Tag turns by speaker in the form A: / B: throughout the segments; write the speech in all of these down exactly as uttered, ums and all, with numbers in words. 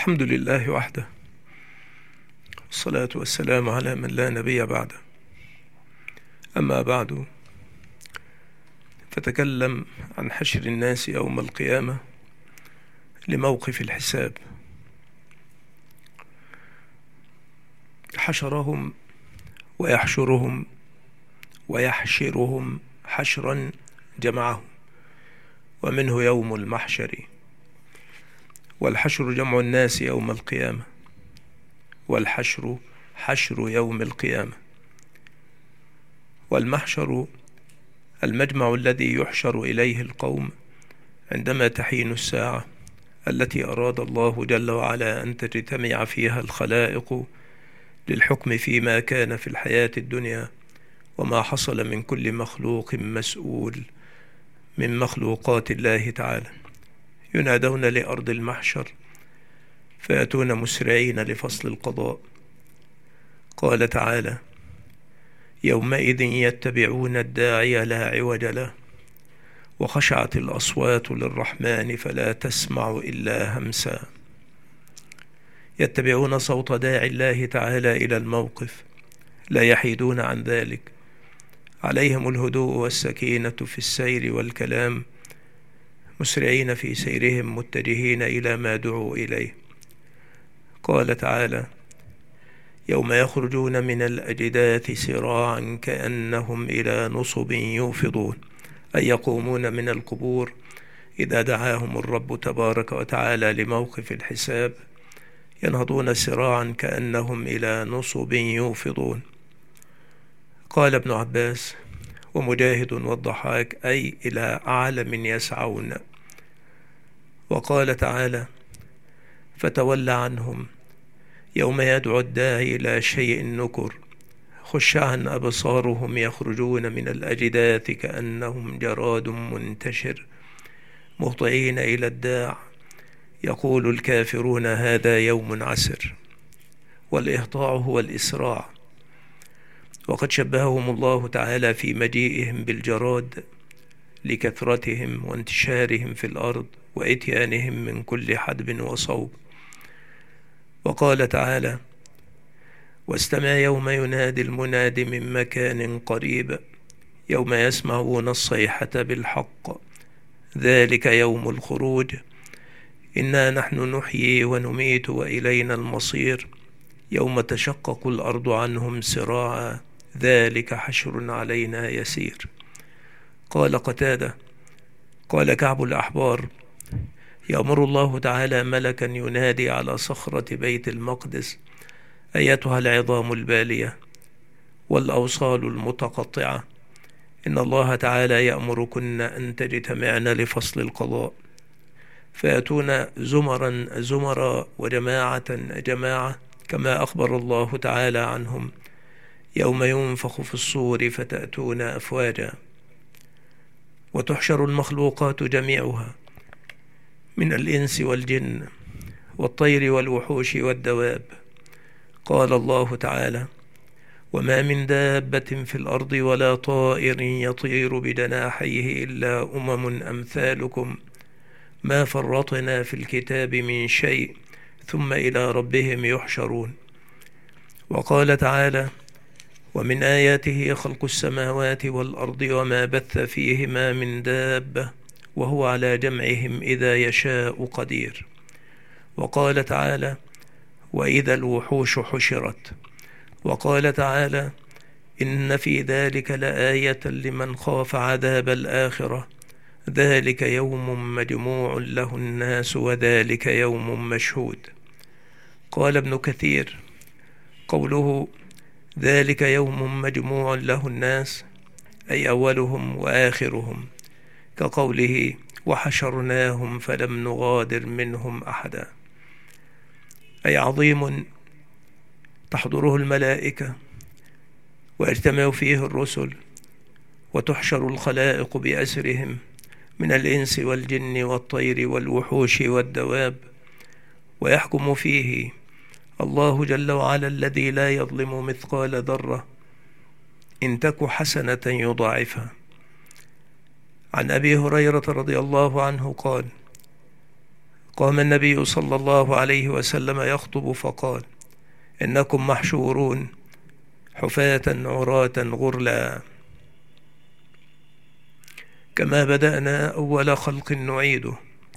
A: الحمد لله وحده، والصلاة والسلام على من لا نبي بعده. أما بعد، فتكلم عن حشر الناس يوم القيامة لموقف الحساب. حشرهم ويحشرهم ويحشرهم حشرا جمعهم، ومنه يوم المحشر. والحشر جمع الناس يوم القيامة، والحشر حشر يوم القيامة. والمحشر المجمع الذي يحشر إليه القوم عندما تحين الساعة التي أراد الله جل وعلا أن تجتمع فيها الخلائق للحكم فيما كان في الحياة الدنيا، وما حصل من كل مخلوق مسؤول من مخلوقات الله تعالى. ينادون لأرض المحشر فيأتون مسرعين لفصل القضاء. قال تعالى: يومئذ يتبعون الداعي لا عوج له، وخشعت الأصوات للرحمن فلا تسمع إلا همسا. يتبعون صوت داعي الله تعالى إلى الموقف، لا يحيدون عن ذلك. عليهم الهدوء والسكينة في السير والكلام، مسرعين في سيرهم متجهين إلى ما دعوا إليه. قال تعالى: يوم يخرجون من الأجداث سراعا كأنهم إلى نصب يوفضون، أي يقومون من القبور إذا دعاهم الرب تبارك وتعالى لموقف الحساب، ينهضون سراعا كأنهم إلى نصب يوفضون. قال ابن عباس ومجاهد والضحاك: أي إلى أعلم يسعون. وقال تعالى: فتول عنهم يوم يدعو الداعي إلى شيء نكر، خشعا أبصارهم يخرجون من الأجداث كأنهم جراد منتشر، مهطعين إلى الداع يقول الكافرون هذا يوم عسر. والإهطاع هو الإسراع، وقد شبههم الله تعالى في مجيئهم بالجراد لكثرتهم وانتشارهم في الأرض وإتيانهم من كل حدب وصوب. وقال تعالى: واستمع يوم ينادي المناد من مكان قريب، يوم يسمعون الصيحة بالحق، ذلك يوم الخروج، إنا نحن نحيي ونميت وإلينا المصير، يوم تشقق الأرض عنهم سراعا، ذلك حشر علينا يسير. قال قتادة: قال كعب الأحبار: يأمر الله تعالى ملكا ينادي على صخرة بيت المقدس: أيتها العظام البالية والأوصال المتقطعة، إن الله تعالى يأمركن أن تجتمعن لفصل القضاء. فيأتون زمرا زمرا وجماعة جماعة، كما أخبر الله تعالى عنهم يوم ينفخ في الصور فتأتون أفواجا. وتحشر المخلوقات جميعها من الإنس والجن والطير والوحوش والدواب. قال الله تعالى: وما من دابة في الأرض ولا طائر يطير بجناحيه إلا أمم أمثالكم ما فرطنا في الكتاب من شيء ثم إلى ربهم يحشرون. وقال تعالى: ومن آياته خلق السماوات والأرض وما بث فيهما من دابة وهو على جمعهم إذا يشاء قدير. وقال تعالى: وإذا الوحوش حشرت. وقال تعالى: إن في ذلك لآية لمن خاف عذاب الآخرة، ذلك يوم مجموع له الناس وذلك يوم مشهود. قال ابن كثير: قوله ذلك يوم مجموع له الناس أي أولهم وآخرهم، كقوله: وحشرناهم فلم نغادر منهم أحدا، أي عظيم تحضره الملائكة ويجتمع فيه الرسل، وتحشر الخلائق بأسرهم من الإنس والجن والطير والوحوش والدواب، ويحكم فيه الله جل وعلا الذي لا يظلم مثقال ذرة إن تك حسنة يضاعفها. عن أبي هريرة رضي الله عنه قال: قام النبي صلى الله عليه وسلم يخطب فقال: إنكم محشورون حفاة عراة غرلا، كما بدأنا أول خلق نعيده،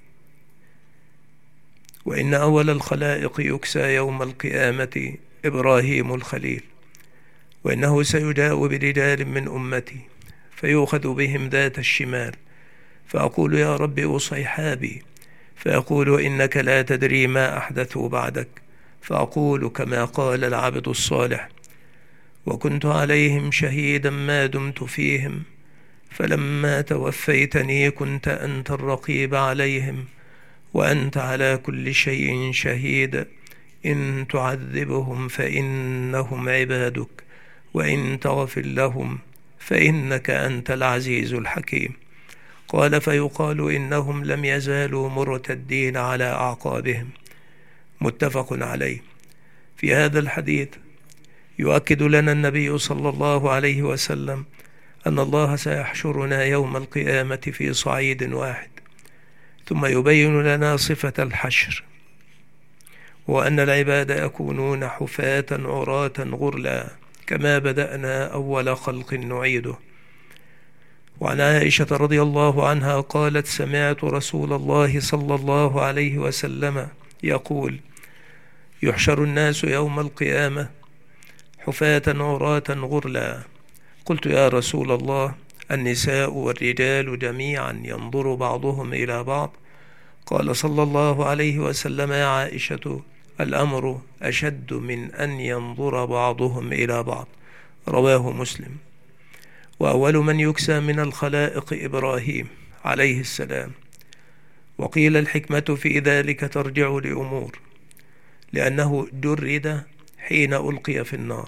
A: وإن أول الخلائق يكسى يوم القيامة إبراهيم الخليل، وإنه سيجاء برجال من أمتي فيؤخذ بهم ذات الشمال، فأقول: يا رب أصيحابي، فيقول: إنك لا تدري ما أحدثوا بعدك، فأقول كما قال العبد الصالح: وكنت عليهم شهيدا ما دمت فيهم، فلما توفيتني كنت أنت الرقيب عليهم، وأنت على كل شيء شهيد، إن تعذبهم فإنهم عبادك، وإن تغفر لهم فإنك أنت العزيز الحكيم. قال: فيقال إنهم لم يزالوا مرتدين على أعقابهم. متفق عليه. في هذا الحديث يؤكد لنا النبي صلى الله عليه وسلم أن الله سيحشرنا يوم القيامة في صعيد واحد، ثم يبين لنا صفة الحشر، وأن العباد يكونون حفاة عراة غرلا، كما بدأنا أول خلق نعيده. وعن عائشة رضي الله عنها قالت: سمعت رسول الله صلى الله عليه وسلم يقول: يحشر الناس يوم القيامة حفاة عراة غرلا. قلت: يا رسول الله، النساء والرجال جميعا ينظر بعضهم إلى بعض؟ قال صلى الله عليه وسلم: يا عائشة، الأمر أشد من أن ينظر بعضهم إلى بعض. رواه مسلم. وأول من يكسى من الخلائق إبراهيم عليه السلام. وقيل الحكمة في ذلك ترجع لأمور: لأنه جرد حين ألقي في النار،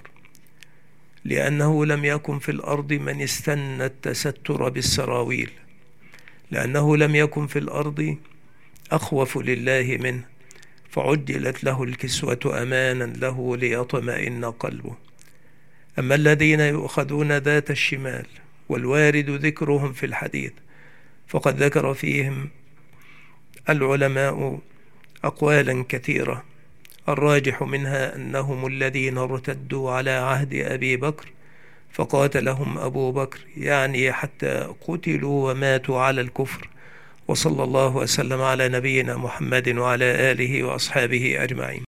A: لأنه لم يكن في الأرض من استنى التستر بالسراويل، لأنه لم يكن في الأرض أخوف لله منه، فعجلت له الكسوة أمانا له ليطمئن قلبه. أما الذين يؤخذون ذات الشمال والوارد ذكرهم في الحديث، فقد ذكر فيهم العلماء أقوالا كثيرة، الراجح منها أنهم الذين ارتدوا على عهد أبي بكر فقاتلهم أبو بكر، يعني حتى قتلوا وماتوا على الكفر. وصلى الله وسلم على نبينا محمد وعلى آله وأصحابه أجمعين.